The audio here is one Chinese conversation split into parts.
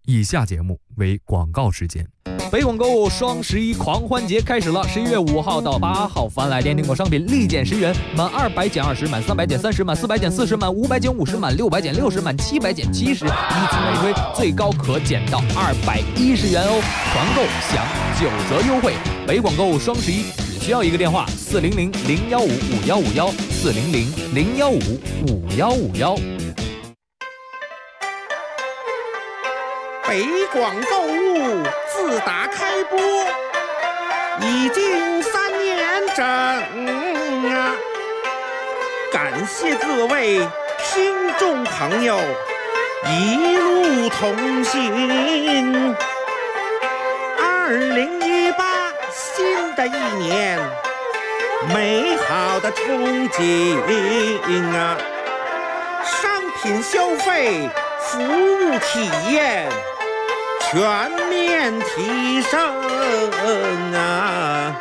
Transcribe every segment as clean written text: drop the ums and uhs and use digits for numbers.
以下节目为广告时间。 北广购物双11狂欢节开始了，11月5号到8号，凡来电订购商品立减10元，满200减20，满300减30，满400减40，满500减50，满600减60，满700减70，以此类推，最高可减到210元哦！团购享9折优惠。北广购物双11只需要一个电话：400-015-5151，400-015-5151。 北广购物自打开播已经3年整啊！感谢各位听众朋友一路同行。2018新的一年，美好的憧憬啊！商品消费、服务体验全面提升啊！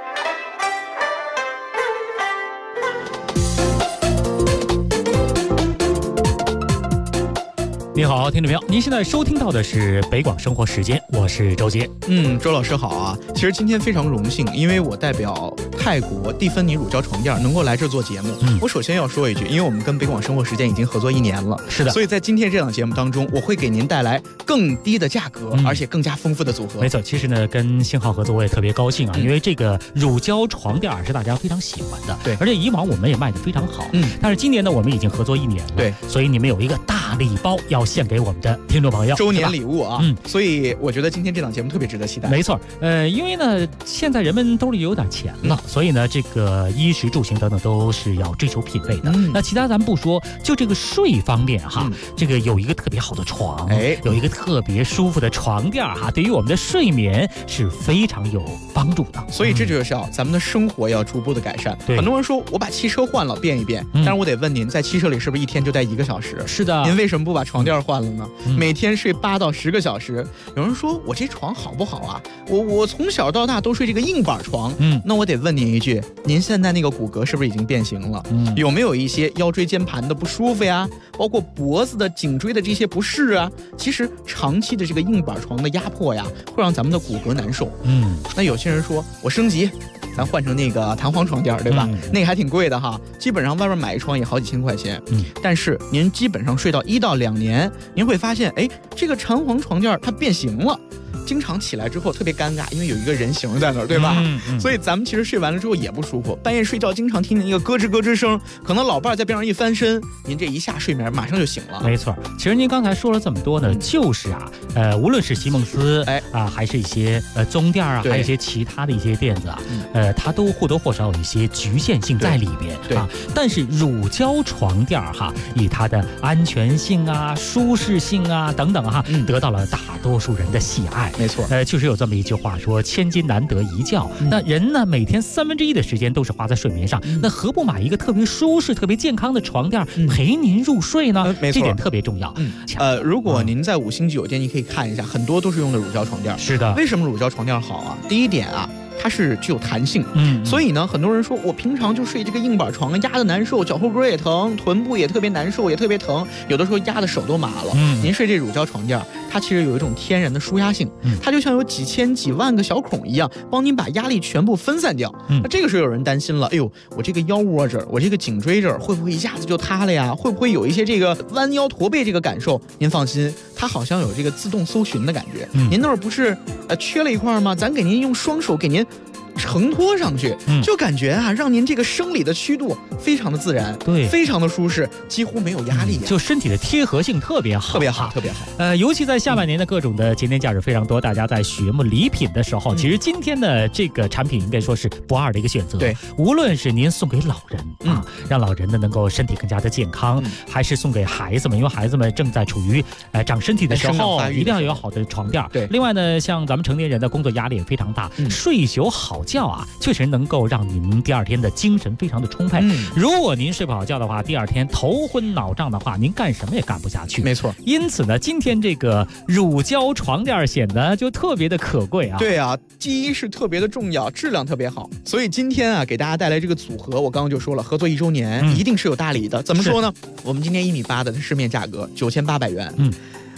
你好，听众朋友，您现在收听到的是北广生活时间，我是周杰。 周老师好啊！其实今天非常荣幸，因为我代表泰国蒂芬尼乳胶床垫能够来这做节目。我首先要说一句，因为我们跟北广生活时间已经合作1年了， 是的， 所以在今天这档节目当中，我会给您带来更低的价格，而且更加丰富的组合。 没错，其实呢，跟星浩合作我也特别高兴啊，因为这个乳胶床垫是大家非常喜欢的， 对， 而且以往我们也卖得非常好，但是今年呢，我们已经合作1年了， 对， 所以你们有一个大礼包要献给我们的听众朋友， 周年礼物啊，所以我觉得今天这档节目特别值得期待。 没错，因为呢，现在人们兜里有点钱了，所以呢，这个衣食住行等等都是要追求品味的。那其他咱们不说，就这个睡方面哈，这个有一个特别好的床，有一个特别舒服的床垫哈，对于我们的睡眠是非常有帮助的。 所以这就是咱们的生活要逐步的改善。很多人说我把汽车换了变一变，但是我得问您，在汽车里是不是一天就待1个小时？ 是的。 您为什么不把床垫换了呢？每天睡8到10个小时。有人说我这床好不好啊？我从小到大都睡这个硬板床。那我得问您一句，您现在那个骨骼是不是已经变形了？有没有一些腰椎间盘的不舒服呀？包括脖子的、颈椎的这些不适啊？其实长期的这个硬板床的压迫呀，会让咱们的骨骼难受。那有些人说我升级，咱换成那个弹簧床垫，对吧？那个还挺贵的哈，基本上外边买一床也好几千块钱。但是您基本上睡到1到2年，您会发现，这个弹簧床垫它变形了。经常起来之后特别尴尬，因为有一个人形在那儿，对吧？所以咱们其实睡完了之后也不舒服，半夜睡觉经常听见一个咯吱咯吱声，可能老伴在边上一翻身，您这一下睡眠马上就醒了。 没错，其实您刚才说了这么多呢，就是无论是席梦思还是一些棕垫啊，还有一些其他的一些垫子啊，它都或多或少有一些局限性在里边啊。但是乳胶床垫哈，以它的安全性啊、舒适性啊等等哈，得到了大多数人的喜爱。 没错， 确实有这么一句话说，千金难得一觉。那人呢，每天1/3的时间都是花在睡眠上，那何不买一个特别舒适、特别健康的床垫陪您入睡呢？ 没错， 这点特别重要。 如果您在5星级酒店，你可以看一下，很多都是用的乳胶床垫。 是的， 为什么乳胶床垫好啊？第一点啊，它是具有弹性，所以呢，很多人说我平常就睡这个硬板床，压得难受，脚后跟也疼，臀部也特别难受，也特别疼，有的时候压的手都麻了。您睡这乳胶床垫，它其实有一种天然的舒压性，它就像有几千几万个小孔一样，帮您把压力全部分散掉。那这个时候有人担心了，哎呦，我这个腰窝这儿，我这个颈椎这儿会不会一下子就塌了呀？会不会有一些这个弯腰驼背这个感受？您放心，它好像有这个自动搜寻的感觉。您那儿不是缺了一块吗？咱给您用双手给您承托上去，就感觉让您这个生理的曲度非常的自然， 对， 非常的舒适，几乎没有压力， 就身体的贴合性特别好， 特别好，特别好。 尤其在下半年的各种的节点假日非常多，大家在寻摸礼品的时候，其实今天的这个产品应该说是不二的一个选择。 对， 无论是您送给老人让老人呢能够身体更加的健康，还是送给孩子们，因为孩子们正在处于长身体的时候，一定要有好的床垫。 对， 另外呢，像咱们成年人的工作压力也非常大，睡一宿好觉啊，确实能够让您第2天的精神非常的充沛。如果您睡不好觉的话，第2天头昏脑胀的话，您干什么也干不下去。 没错， 因此呢，今天这个乳胶床垫显得就特别的可贵啊。 对啊，第一是特别的重要，质量特别好。所以今天给大家带来这个组合，我刚刚就说了，合作1周年，一定是有大礼的。怎么说呢？我们今天1.8米的市面价格9800元。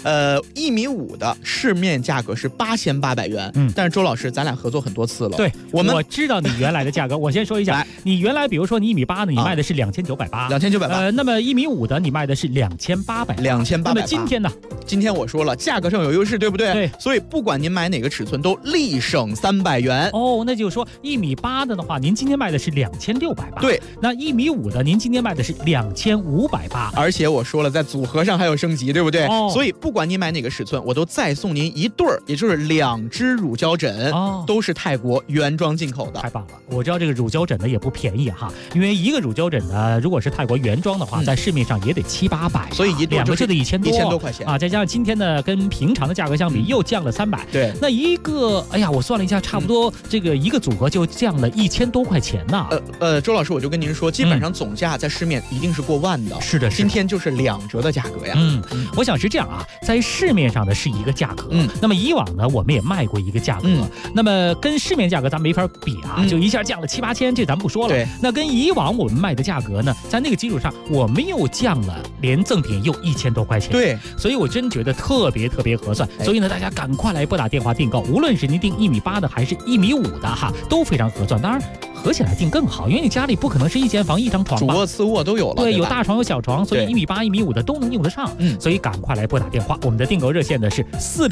1.5米的市面价格是8800元，但是周老师，咱俩合作很多次了， 对，我知道你原来的价格，我先说一下，你原来比如说你1.8米的，你卖的是2980，那么1.5米的你卖的是2800，那么今天呢？ 今天我说了，价格上有优势，对不对？ 对， 所以不管您买哪个尺寸，都立省300元。 哦，那就是说1.8米的话，您今天卖的是2680。 对， 那1.5米的，您今天卖的是2580。 而且我说了，在组合上还有升级，对不对？所以不管你买哪个尺寸，我都再送您一对儿，也就是2只乳胶枕，都是泰国原装进口的。 太棒了！我知道这个乳胶枕呢也不便宜哈，因为一个乳胶枕呢，如果是泰国原装的话，在市面上也得700-800， 所以2个就得1000 多块钱啊！再加上今天呢，跟平常的价格相比又降了300。 对， 那一个，哎呀，我算了一下，差不多这个一个组合就降了1000多块钱呢。 周老师，我就跟您说，基本上总价在市面一定是过万的。 是的， 今天就是2折的价格呀。 我想是这样啊，在市面上的是一个价格，那么以往呢，我们也卖过一个价格，那么跟市面价格咱没法比啊，就一下降了7-8千，这咱不说了。 对， 那跟以往我们卖的价格呢，在那个基础上，我们又降了，连赠品又1000多块钱。 对， 所以我真觉得特别合算。所以呢，大家赶快来拨打电话订购，无论是您订1.8米的还是1.5米的哈，都非常合算。当然，合起来订更好，因为你家里不可能是一间房一张床吧， 主卧次卧都有了。 对，有大床有小床，所以1.8米、1.5米的都能用得上。所以赶快来拨打电话，我们的订购热线呢是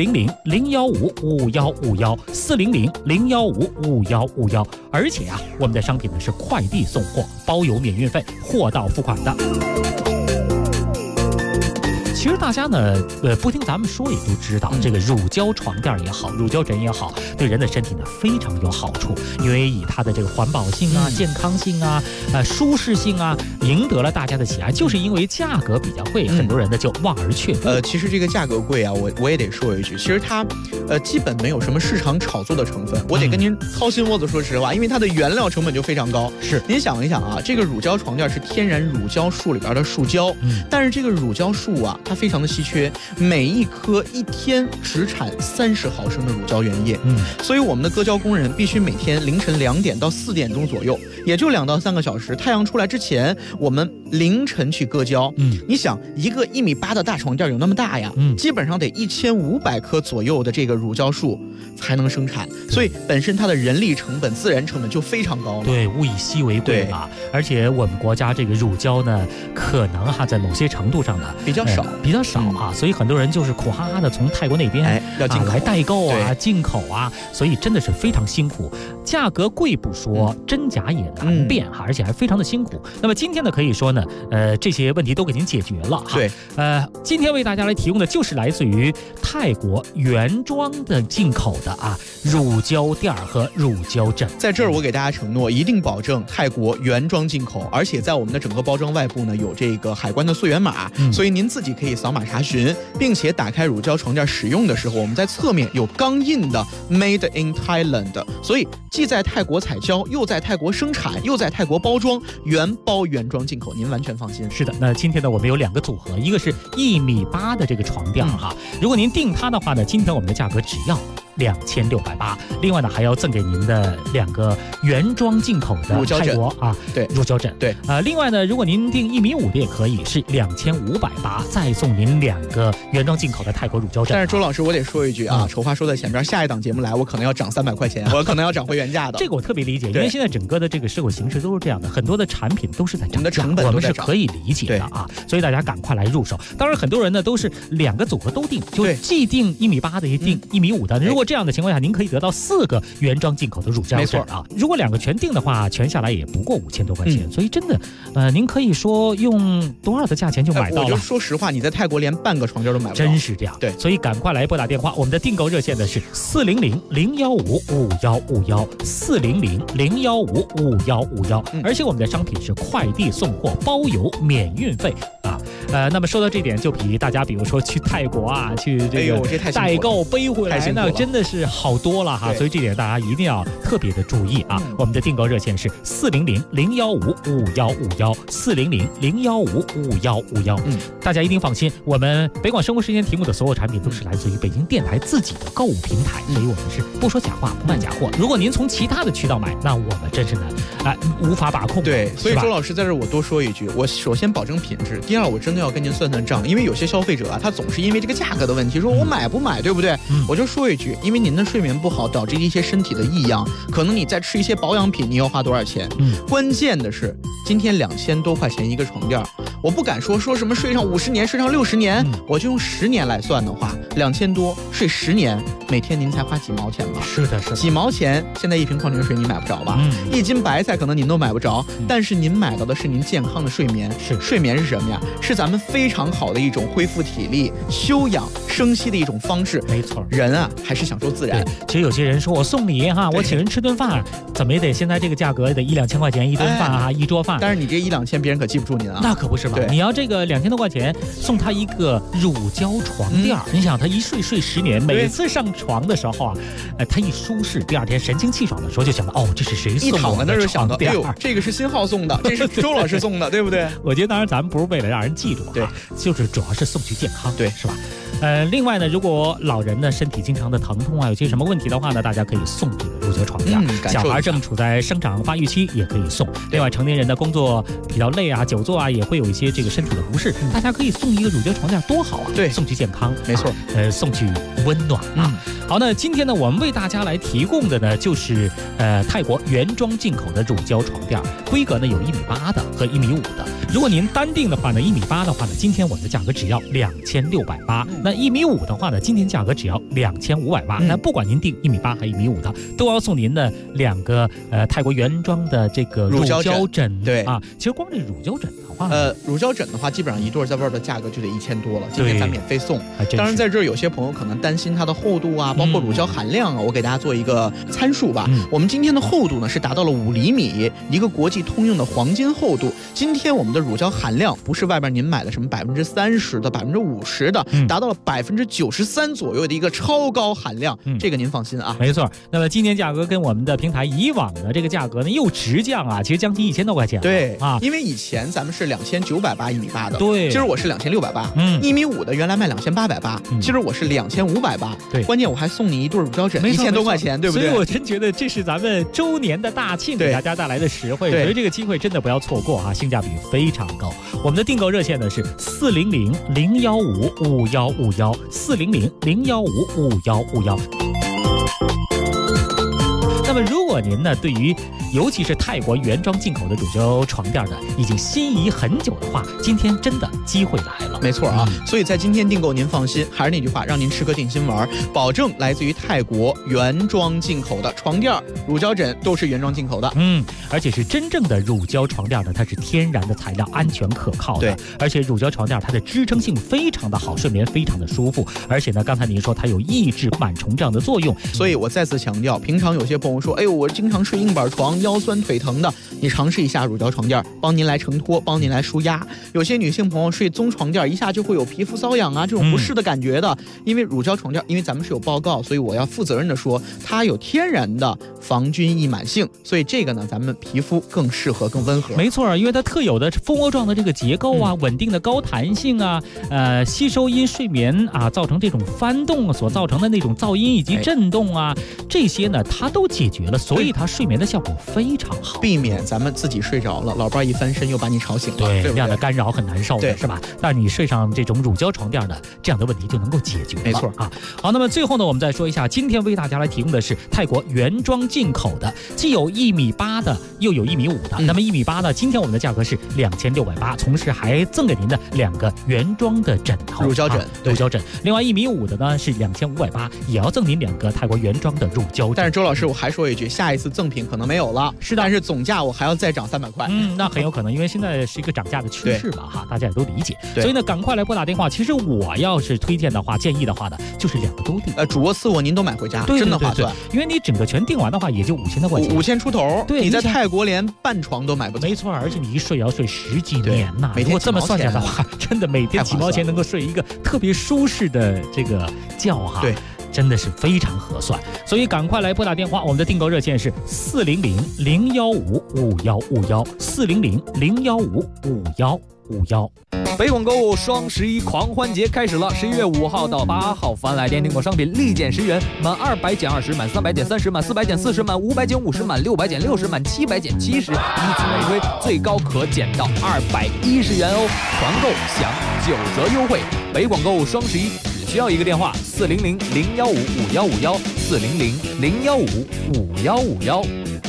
400-015-5151，400-015-5151，而且啊，我们的商品呢是快递送货，包邮免运费，货到付款的。其实大家呢，不听咱们说也都知道，这个乳胶床垫也好，乳胶枕也好，对人的身体呢非常有好处，因为以它的这个环保性啊、健康性啊、舒适性啊，赢得了大家的喜爱。就是因为价格比较贵，很多人呢就望而却步。 其实这个价格贵啊，我也得说一句，其实它基本没有什么市场炒作的成分。我得跟您掏心窝子说实话，因为它的原料成本就非常高。 是， 您想一想啊，这个乳胶床垫是天然乳胶树里边的树胶，但是这个乳胶树啊，它非常的稀缺，每一棵一天只产30毫升的乳胶原液，所以我们的割胶工人必须每天凌晨2点到4点钟左右，也就2到3个小时，太阳出来之前，我们凌晨去割胶。你想一个1.8米的大床垫有那么大呀，基本上得1500棵左右的这个乳胶树才能生产，所以本身它的人力成本、自然成本就非常高了。 对，物以稀为贵嘛。而且我们国家这个乳胶呢，可能在某些程度上呢比较少啊，所以很多人就是苦哈哈的从泰国那边要进口来代购啊、进口啊，所以真的是非常辛苦。价格贵不说，真假也难辨哈，而且还非常的辛苦。那么今天呢，可以说呢，这些问题都给您解决了哈。 对， 今天为大家来提供的就是来自于泰国原装的进口的乳胶垫和乳胶枕。 在这儿我给大家承诺，一定保证泰国原装进口，而且在我们的整个包装外部呢有这个海关的溯源码，所以您自己可以扫码查询，并且打开乳胶床垫使用的时候，我们在侧面有钢印的 Made in Thailand， 所以既在泰国采胶，又在泰国生产，又在泰国包装，原包原装进口，您完全放心。 是的，那今天呢我们有2个组合，一个是1.8米的这个床垫哈，如果您订它的话呢，今天我们的价格只要2680，另外呢还要赠给您的2个原装进口的泰国对乳胶枕。 对， 另外呢，如果您订1.5米的也可以，是2580，再送您2个原装进口的泰国乳胶枕。 但是周老师，我得说一句啊，丑话说在前边，下一档节目来，我可能要涨300块钱，我可能要涨回原价的。 这个我特别理解，因为现在整个的这个社会形势都是这样的，很多的产品都是在涨价， 我们的成本我们是可以理解的啊，所以大家赶快来入手。当然，很多人呢都是2个组合都订，就既订1.8米的，也订1.5米的。如果这样的情况下，您可以得到4个原装进口的乳胶枕啊。如果2个全订的话，全下来也不过5000多块钱，所以真的，您可以说用多少的价钱就买到了。 我就说实话，你在泰国连半个床垫都买不到， 真是这样。 对， 所以赶快来拨打电话，我们的订购热线呢是400-015-5151，400-015-5151，而且我们的商品是快递送货，包邮免运费啊。那么说到这点，就比大家比如说去泰国去这个代购背回来，那真的是好多了哈。所以这点大家一定要特别的注意啊。我们的订购热线是400-015-5151，400-015-5151。大家一定放心，我们北广生活时间提供的所有产品都是来自于北京电台自己的购物平台，所以我们是不说假话，不卖假货。如果您从其他的渠道买，那我们真是无法把控。 对，所以周老师在这儿我多说一句，我首先保证品质，第二我真的要跟您算算账，因为有些消费者啊，他总是因为这个价格的问题，说我买不买，对不对？我就说一句，因为您的睡眠不好，导致一些身体的异样，可能你再吃一些保养品，你要花多少钱？关键的是，今天2000多块钱一个床垫，我不敢说什么睡上50年，睡上60年，我就用10年来算的话，2000多睡10年，每天您才花几毛钱吧？ 是的，是的， 几毛钱，现在一瓶矿泉水你买不着吧？一斤白菜可能您都买不着，但是您买到的是您健康的睡眠。睡眠是什么呀？是咱们非常好的一种恢复体力、休养生息的一种方式。 没错， 人啊还是享受自然。 其实有些人说我送礼哈，我请人吃顿饭，怎么也得现在这个价格也得1-2000块钱一顿饭啊，一桌饭。 但是你这1-2000，别人可记不住您啊。 那可不是嘛，你要这个2000多块钱送他一个乳胶床垫，你想他一睡10年，每次上床的时候啊，他一舒适，第二天神清气爽的时候就想到，哦，这是谁送的？ 一躺在那儿就想到，哎呦，这个是新浩送的，这是周老师送的，对不对？ 我觉得当然咱们不是为了让人记住， 对， 就是主要是送去健康， 对， 是吧？另外呢，如果老人呢身体经常的疼痛啊，有些什么问题的话呢，大家可以送这个乳胶床垫。小孩正处在生长发育期，也可以送。另外，成年人的工作比较累啊，久坐啊，也会有一些这个身体的不适，大家可以送一个乳胶床垫，多好啊！ 对， 送去健康， 没错， 送去温暖啊。好，那今天呢，我们为大家来提供的呢，就是泰国原装进口的乳胶床垫，规格呢有1.8米的和1.5米的。如果您单订的话呢，1.8米的话呢，今天我们的价格只要2680。那1.5米的话呢，今天价格只要2580。那不管您订1.8米还是1.5米的，都要送您的2个泰国原装的这个乳胶枕。 对啊，其实光这乳胶枕的话， 乳胶枕的话，基本上一对在外边的价格就得1000多了。今天咱免费送。当然，在这儿有些朋友可能担心它的厚度啊，包括乳胶含量啊，我给大家做一个参数吧。我们今天的厚度呢是达到了5厘米，一个国际通用的黄金厚度。今天我们的乳胶含量不是外边您买的什么30%的、50%的，达到了93%左右的一个超高含量，这个您放心啊。 没错。那么今年价格跟我们的平台以往的这个价格呢又直降啊，其实将近1000多块钱。 对啊， 因为以前咱们是2980，1.8米的， 对， 今儿我是2680。1.5米的原来卖2880，今儿我是2580。 对， 关键我还送你一对乳胶枕，1000多块钱，对不对？ 所以我真觉得这是咱们周年的大庆，给大家带来的实惠，所以这个机会真的不要错过啊，性价比非常高。我们的订购热线呢是400-015-5151，400-015-5151。那么如果您呢对于尤其是泰国原装进口的乳胶床垫呢已经心仪很久的话，今天真的机会来了。 没错啊，所以在今天订购您放心，还是那句话，让您吃个定心丸，保证来自于泰国原装进口的床垫、乳胶枕都是原装进口的。 而且是真正的乳胶床垫呢，它是天然的材料，安全可靠的。 对， 而且乳胶床垫它的支撑性非常的好，睡眠非常的舒服。而且呢，刚才您说它有抑制螨虫这样的作用， 所以我再次强调，平常有些朋友说，哎呦，我经常睡硬板床，腰酸腿疼的，你尝试一下乳胶床垫，帮您来承托，帮您来舒压。有些女性朋友睡棕床垫，一下就会有皮肤瘙痒啊，这种不适的感觉的。因为乳胶床垫，因为咱们是有报告，所以我要负责任的说，它有天然的防菌抑螨性，所以这个呢，咱们皮肤更适合、更温和。 没错，因为它特有的蜂窝状的这个结构啊，稳定的高弹性啊，吸收因睡眠啊造成这种翻动所造成的那种噪音以及震动啊，这些呢它都解决了，所以它睡眠的效果非常好， 避免咱们自己睡着了，老伴一翻身又把你吵醒了，对， 这样的干扰很难受的，是吧？但你睡上这种乳胶床垫的，这样的问题就能够解决了。 没错啊。好，那么最后呢，我们再说一下，今天为大家来提供的是泰国原装进口的，既有1.8米的，又有1.5米的。那么1.8米呢，今天我们的价格是2680，同时还赠给您的2个原装的枕头， 乳胶枕， 乳胶枕。另外1.5米的呢是2580，也要赠您2个泰国原装的乳胶枕。 但是周老师，我还说一句，下一次赠品可能没有了， 是的， 但是总价我还要再涨300块。 那很有可能，因为现在是一个涨价的趋势吧，哈，大家也都理解。 所以呢，赶快来拨打电话。其实我要是推荐的话，建议的话呢，就是2个都订。 主卧次卧您都买回家，真的划算。 因为你整个全订完的话，也就5000多块钱 ，5000出头。 对， 你在泰国连半床都买不到。 没错，而且你一睡要睡10几年呐。 每天如果这么算下的话，真的每天几毛钱能够睡一个特别舒适的这个觉哈。 对。 真的是非常合算，所以赶快来拨打电话，我们的订购热线是400-015-5151，400-015-5151。 北广购物双11狂欢节开始了，11月5号到8号，凡来电订购商品立减10元，满200减20，满300减30，满400减40，满500减50，满600减60，满700减70，以此类推，最高可减到210元哦！团购享9折优惠。北广购物双11只需要一个电话：400-015-5151，400-015-5151。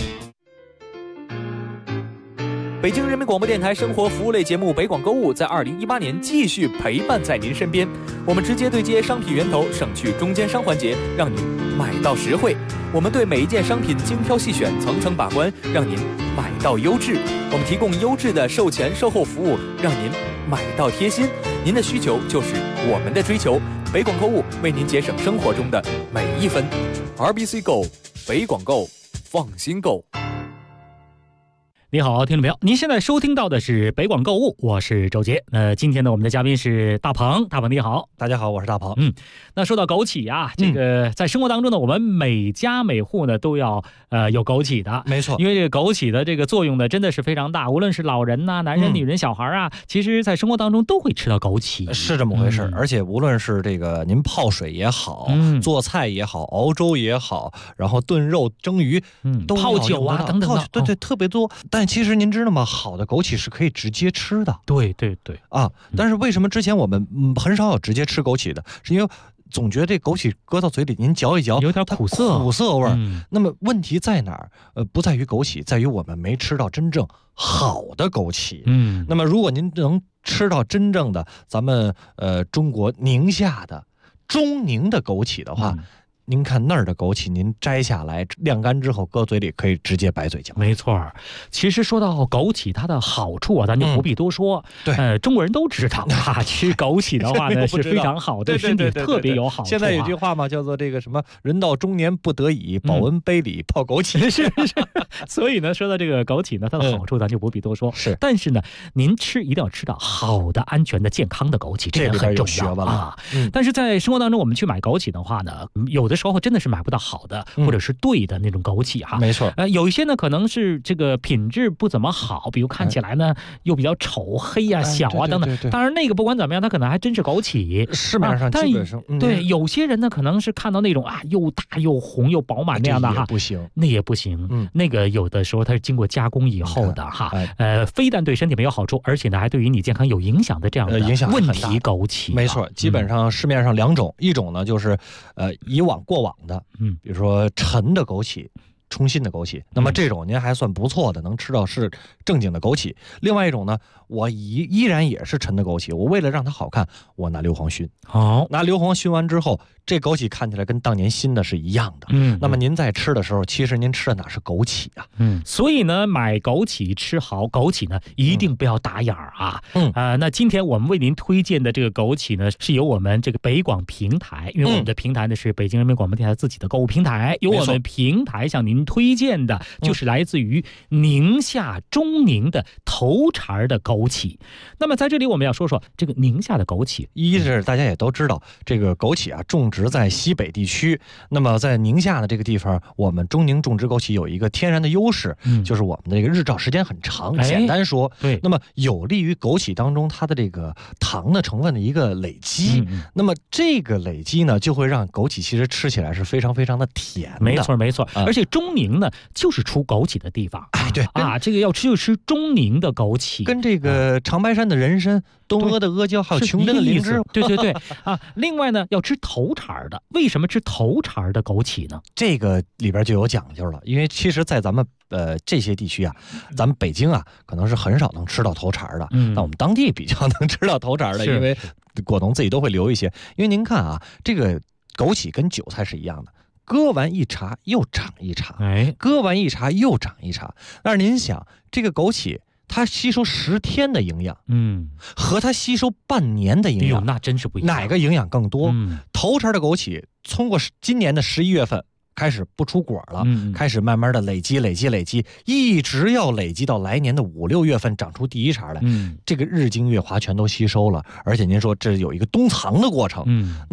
北京人民广播电台生活服务类节目《北广购物》在2018年继续陪伴在您身边。我们直接对接商品源头，省去中间商环节，让您买到实惠。我们对每一件商品精挑细选，层层把关，让您买到优质。我们提供优质的售前售后服务，让您买到贴心。您的需求就是我们的追求。北广购物为您节省生活中的每一分。RBC Go， 北广购，放心购。 你好，听众朋友，您现在收听到的是北广购物，我是周杰。今天呢，我们的嘉宾是大鹏，大鹏你好。 大家好，我是大鹏。 那说到枸杞啊，这个在生活当中呢，我们每家每户呢都要有枸杞的， 没错。 因为这个枸杞的这个作用呢，真的是非常大，无论是老人呐、男人、女人、小孩啊，其实在生活当中都会吃到枸杞， 是这么回事。而且无论是这个您泡水也好，做菜也好，熬粥也好，然后炖肉、蒸鱼，都泡酒啊等等的， 对，特别多。但其实您知道吗？好的枸杞是可以直接吃的。 对啊！但是为什么之前我们很少有直接吃枸杞的？是因为总觉得这枸杞搁到嘴里，您嚼一嚼， 有点苦涩味儿。那么问题在哪儿？不在于枸杞，在于我们没吃到真正好的枸杞。那么如果您能吃到真正的咱们中国宁夏的中宁的枸杞的话。您看那儿的枸杞，您摘下来晾干之后，搁嘴里可以直接白嘴嚼。 没错，其实说到枸杞它的好处啊，咱就不必多说。 对， 中国人都知道啊，吃枸杞的话呢是非常好，对身体特别有好处。 现在有句话嘛，叫做这个什么“人到中年不得已，保温杯里泡枸杞”。 是。所以呢，说到这个枸杞呢，它的好处咱就不必多说。 是， 但是呢，您一定要吃到好的、安全的、健康的枸杞，这个很重要啊。但是在生活当中，我们去买枸杞的话呢，有的时候真的是买不到好的，或者是对的那种枸杞哈。 没错。 有一些呢可能是这个品质不怎么好，比如看起来呢又比较丑、黑啊、小啊等等。当然那个不管怎么样，它可能还真是枸杞。 市面上基本上对有些人呢可能是看到那种又大又红又饱满那样的哈， 不行， 那也不行。那个有的时候它是经过加工以后的哈，非但对身体没有好处，而且呢还对于你健康有影响的这样的问题枸杞。 没错，基本上市面上两种，一种呢就是过往的，比如说陈的枸杞。冲新的枸杞，那么这种您还算不错的，能吃到是正经的枸杞。另外一种呢，我依然也是陈的枸杞，我为了让它好看，我拿硫磺熏。拿硫磺熏完之后，这枸杞看起来跟当年新的是一样的。那么您在吃的时候，其实您吃的哪是枸杞啊？ 所以呢，买枸杞吃好枸杞呢，一定不要打眼儿啊。那今天我们为您推荐的这个枸杞呢，是由我们这个北广平台，因为我们的平台呢是北京人民广播电台自己的购物平台，由我们平台向您推荐的就是来自于宁夏中宁的头茬的枸杞。那么在这里我们要说说这个宁夏的枸杞， 一是大家也都知道，这个枸杞啊种植在西北地区，那么在宁夏的这个地方，我们中宁种植枸杞有一个天然的优势，就是我们的这个日照时间很长。简单说， 对， 那么有利于枸杞当中它的这个糖的成分的一个累积。那么这个累积呢，就会让枸杞其实吃起来是非常非常的甜的。 没错，而且中宁呢就是出枸杞的地方。 对啊，这个要吃就吃中宁的枸杞， 跟这个长白山的人参、东阿的阿胶还有琼珍的灵芝。 对啊。另外呢，要吃头茬的。为什么吃头茬的枸杞呢？ 这个里边就有讲究了，因为其实在咱们这些地区啊，咱们北京啊可能是很少能吃到头茬的，那我们当地比较能吃到头茬的，因为果农自己都会留一些。因为您看啊，这个枸杞跟韭菜是一样的，割完一茬又长一茬，割完一茬又长一茬。但是您想，这个枸杞它吸收10天的营养，和它吸收半年的营养， 那真是不一样。 哪个营养更多？头茬的枸杞通过今年的11月份开始不出果了，开始慢慢的累积，一直要累积到来年的5、6月份长出第一茬来。这个日精月华全都吸收了，而且您说这有一个冬藏的过程。那么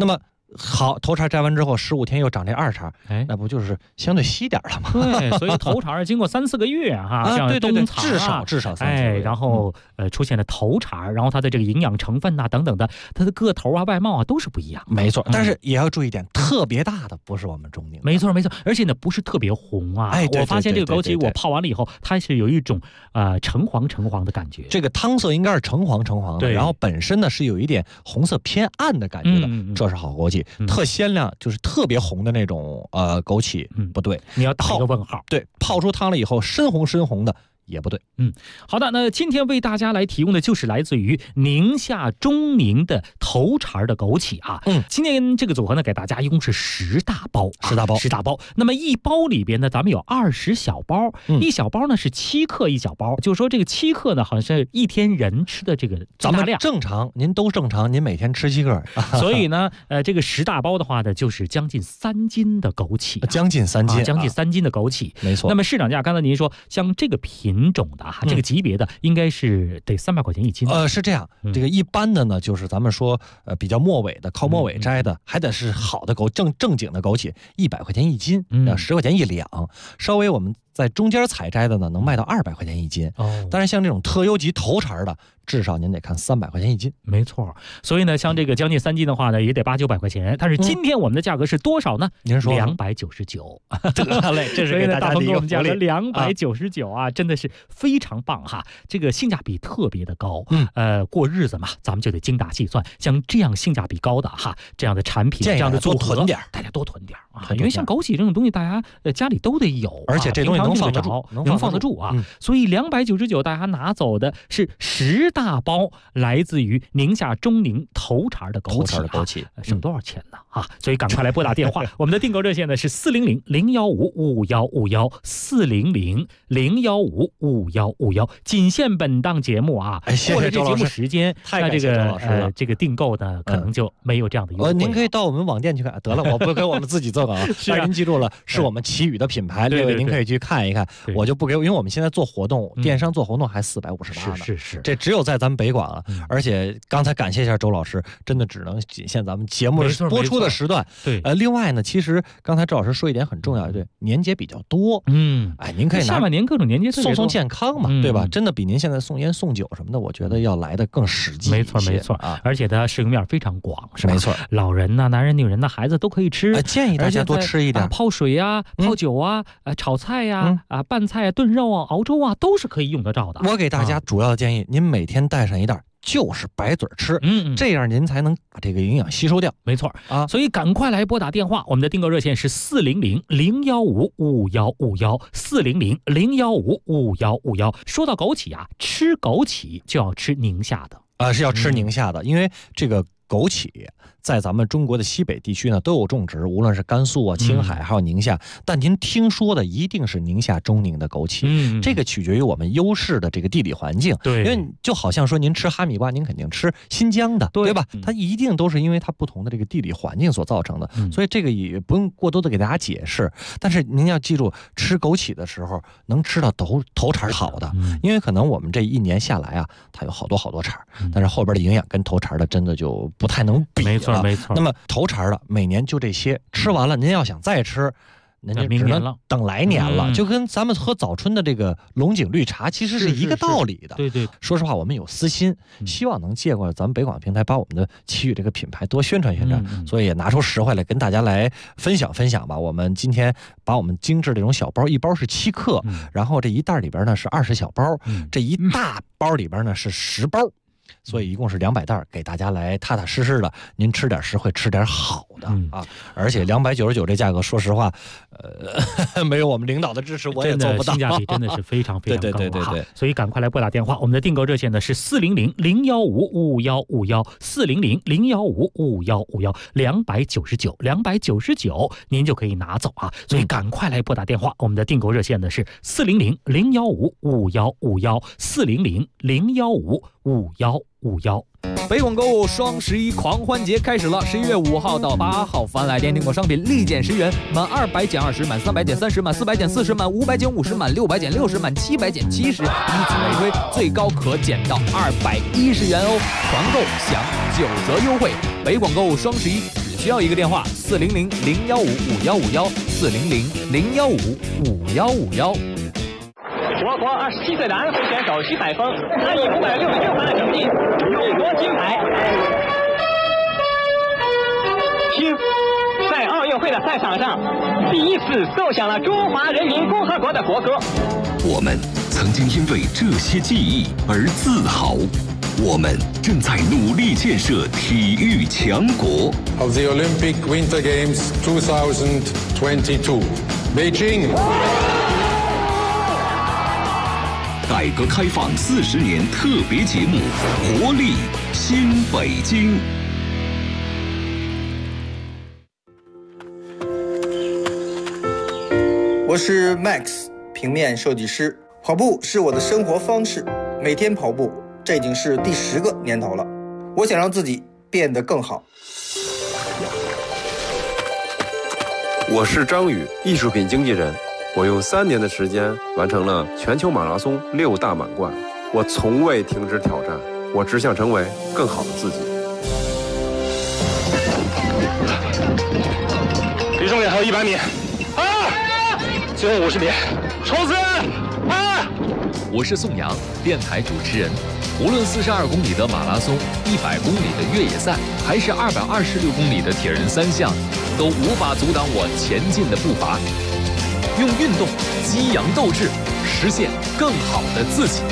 好，头茬摘完之后15天又长这2茬，那不就是相对稀点了吗？ 对，所以头茬经过3-4个月哈，像冬藏至少3-4个月， 然后出现了头茬，然后它的这个营养成分等等的，它的个头啊、外貌啊都是不一样的。 没错，但是也要注意点，特别大的不是我们中宁。 没错，而且呢不是特别红啊。我发现这个枸杞我泡完了以后，它是有一种橙黄的感觉。 这个汤色应该是橙黄的，然后本身呢是有一点红色偏暗的感觉的，这是好枸杞。特鲜亮就是特别红的那种枸杞，不对， 你要打一个问号。 对，泡出汤了以后深红的也不对。 好的，那今天为大家来提供的就是来自于宁夏中宁的头茬的枸杞啊。今天这个组合呢，给大家一共是10大包，10大包。那么一包里边呢，咱们有20小包，一小包呢是7克一小包，就是说这个7克呢，好像是一天人吃的这个咱们正常，您都正常，您每天吃7克， 所以呢，这个10大包的话呢，就是将近3斤的枸杞， 将近3 斤的枸杞， 没错。 那么市场价，刚才您说像这个品种的这个级别的，应该是得300块钱一斤。 是这样，这个一般的呢，就是咱们说比较末尾的，靠末尾摘的，还得是好的正经的枸杞，100块钱一斤，10块钱1两。稍微我们在中间采摘的呢，能卖到200块钱一斤。当然像这种特优级头茬的，至少您得看300块钱一斤。 没错，所以呢，像这个将近3斤的话呢，也得800-900块钱。但是今天我们的价格是多少呢？ 您说 299。 得嘞，这是给大家的一个福利。 299啊，真的是非常棒哈，这个性价比特别的高。过日子嘛，咱们就得精打细算。像这样性价比高的这样的产品，这样的组合，大家多囤点啊，因为像枸杞这种东西，大家家里都得有， 而且这东西能放得住啊。所以299，大家拿走的是10大包来自于宁夏中宁头茬的枸杞，省多少钱呢？所以赶快来拨打电话，我们的订购热线呢是400-015-5151，400-015-5151，仅限本档节目啊。 谢谢周老师。 过了这节目时间， 那这个订购呢可能就没有这样的优惠。 您可以到我们网店去看。得了，我不给我们自己做梗啊。但是您记住了，是我们奇宇的品牌，各位您可以去看一看。我就不给，因为我们现在做活动，电商做活动还458呢。 是， 这只有在咱们北广了。而且刚才感谢一下周老师，真的只能仅限咱们节目播出的时段。 对， 另外呢，其实刚才周老师说一点很重要，对，年节比较多。您可以下半年各种年节送健康嘛，对吧？真的比您现在送烟送酒什么的，我觉得要来的更实际。 没错啊，而且它适用面非常广，是吧？ 没错， 老人呐、男人、女人呐、孩子都可以吃。 建议大家多吃一点， 泡水啊、泡酒啊、炒菜呀、拌菜啊、炖肉啊、熬粥啊，都是可以用得着的。 我给大家主要的建议，您每天带上一袋，就是白嘴吃，这样您才能把这个营养吸收掉。 没错啊，所以赶快来拨打电话，我们的订购热线是400-015-5151，400-015-5151。说到枸杞啊，吃枸杞就要吃宁夏的。 是要吃宁夏的，因为这个枸杞在咱们中国的西北地区呢都有种植，无论是甘肃啊、青海还有宁夏，但您听说的一定是宁夏中宁的枸杞。这个取决于我们优势的这个地理环境。 对， 因为就好像说您吃哈密瓜，您肯定吃新疆的，对吧？它一定都是因为它不同的这个地理环境所造成的，所以这个也不用过多的给大家解释。但是您要记住，吃枸杞的时候能吃到头茬好的，因为可能我们这一年下来啊，它有好多茬，但是后边的营养跟头茬的真的就不太能比了。 没错。 那么头茬的每年就这些，吃完了您要想再吃，您就只能等来年了。就跟咱们喝早春的这个龙井绿茶其实是一个道理的。 对， 说实话，我们有私心，希望能借过咱们北广平台，把我们的奇宇这个品牌多宣传宣传。所以也拿出实惠来跟大家来分享吧。我们今天把我们精致这种小包，一包是7克，然后这一袋里边呢是20小包，这一大包里边呢是10包。所以一共是200袋，给大家来踏踏实实的，您吃点实惠，吃点好的啊！而且299这价格，说实话，没有我们领导的支持，我也做不到。 性价比真的是非常非常高。 对。 所以赶快来拨打电话，我们的订购热线呢是400-015-5151，400-015-5151，299，您就可以拿走啊！所以赶快来拨打电话，我们的订购热线呢是400-015-5151，400-015-5151。 北广购物双11狂欢节开始了，11月5号到8号，凡来电订购商品立减10元，满200减20，满300减30，满400减40，满500减50，满600减60，满700减70，以此类推，最高可减到210元哦！团购享9折优惠，北广购物双11。 需要一个电话：400-015-5151，400-015-5151。 我国27岁的安徽选手徐海峰，他以566分的成绩勇夺金牌。听，在奥运会的赛场上，第一次奏响了中华人民共和国的国歌。 我们曾经因为这些记忆而自豪，我们正在努力建设体育强国。 Of the Olympic Winter Games 2022, Beijing。 改革开放40年特别节目《活力新北京》。 我是 Max， 平面设计师。跑步是我的生活方式，每天跑步，这已经是第10个年头了。我想让自己变得更好。 我是张宇，艺术品经纪人。我用3年的时间完成了全球马拉松6大满贯。我从未停止挑战，我只想成为更好的自己。 离终点还有100米，最后50米，冲刺！ 我是宋阳，电台主持人。无论42公里的马拉松、100公里的越野赛，还是226公里的铁人3项，都无法阻挡我前进的步伐。用运动激扬斗志，实现更好的自己。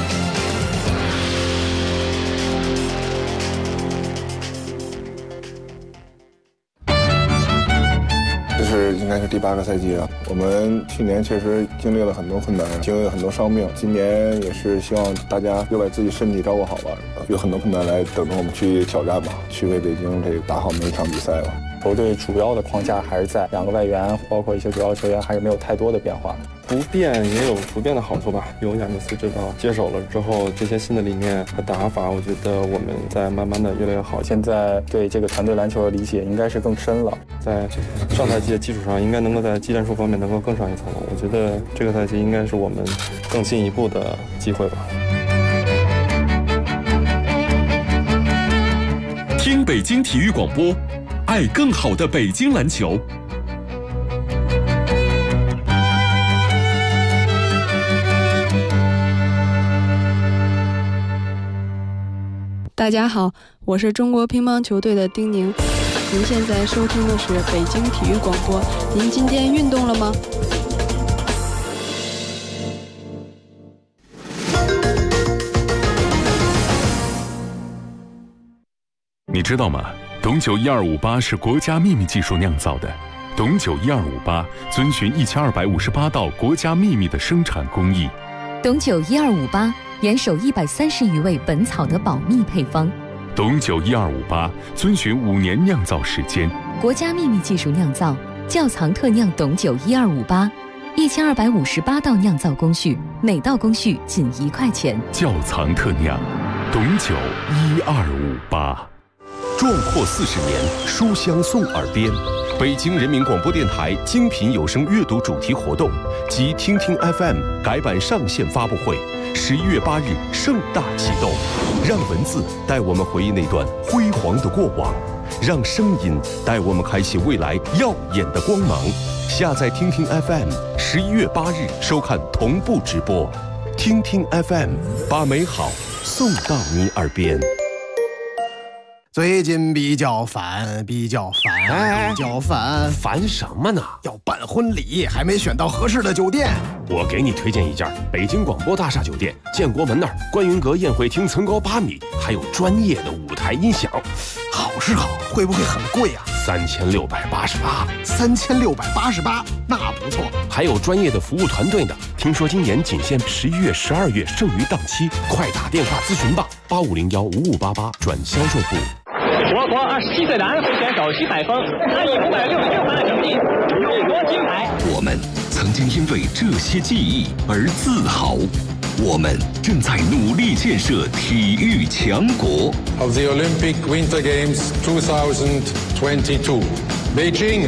这是应该是第8个赛季了。我们去年确实经历了很多困难，经历了很多伤病。今年也是希望大家又把自己身体照顾好吧，有很多困难来等着我们去挑战吧，去为北京这个打好每一场比赛吧。 球队主要的框架还是在2个外援，包括一些主要球员还是没有太多的变化。 不变也有不变的好处吧。有亚尼斯指导接手了之后，这些新的理念和打法，我觉得我们在慢慢的越来越好。 现在对这个团队篮球的理解应该是更深了， 在上赛季的基础上，应该能够在技战术方面能够更上一层楼。我觉得这个赛季应该是我们更进一步的机会吧。 听北京体育广播，爱更好的北京篮球。 大家好，我是中国乒乓球队的丁宁。您现在收听的是北京体育广播。您今天运动了吗？ 你知道吗？董酒1258是国家秘密技术酿造的。董酒1258遵循1258道国家秘密的生产工艺。 董酒1258严守130余味本草的保密配方。 董酒1258遵循5年酿造时间。 国家秘密技术酿造，窖藏特酿董酒1258，1258道酿造工序，每道工序仅1块钱。 窖藏特酿，董酒1258。 壮阔40年，书香送耳边。北京人民广播电台精品有声阅读主题活动及听听 FM 改版上线发布会，11月8日盛大启动。让文字带我们回忆那段辉煌的过往，让声音带我们开启未来耀眼的光芒。下载听听 FM，11月8日收看同步直播。听听 FM， 把美好送到你耳边。 最近比较烦， 烦什么呢？ 要办婚礼，还没选到合适的酒店。 我给你推荐一家北京广播大厦酒店，建国门那儿观云阁宴会厅层高8米，还有专业的舞台音响。 好是好，会不会很贵啊 ？3688， 那不错。 还有专业的服务团队呢。听说今年仅限11月、12月剩余档期，快打电话咨询吧，8501-5588转销售部。 我国27岁的安徽选手徐海峰，他以566分的成绩勇夺金牌。 我们曾经因为这些记忆而自豪，我们正在努力建设体育强国。 Of the Olympic Winter Games 2022, Beijing。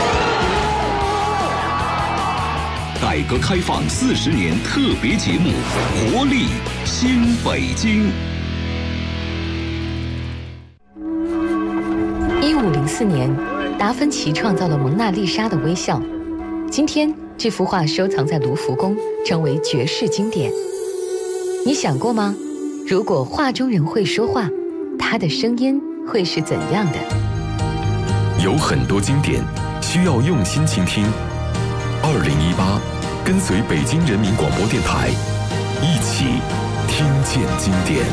改革开放40年特别节目《活力新北京》。 1504年，达芬奇创造了蒙娜丽莎的微笑。今天，这幅画收藏在卢浮宫，成为绝世经典。你想过吗？如果画中人会说话，他的声音会是怎样的？ 有很多经典需要用心倾听。2018，跟随北京人民广播电台，一起听见经典。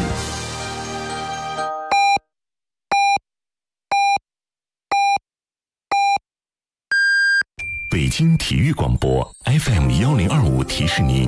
北京体育广播 FM1025提示您，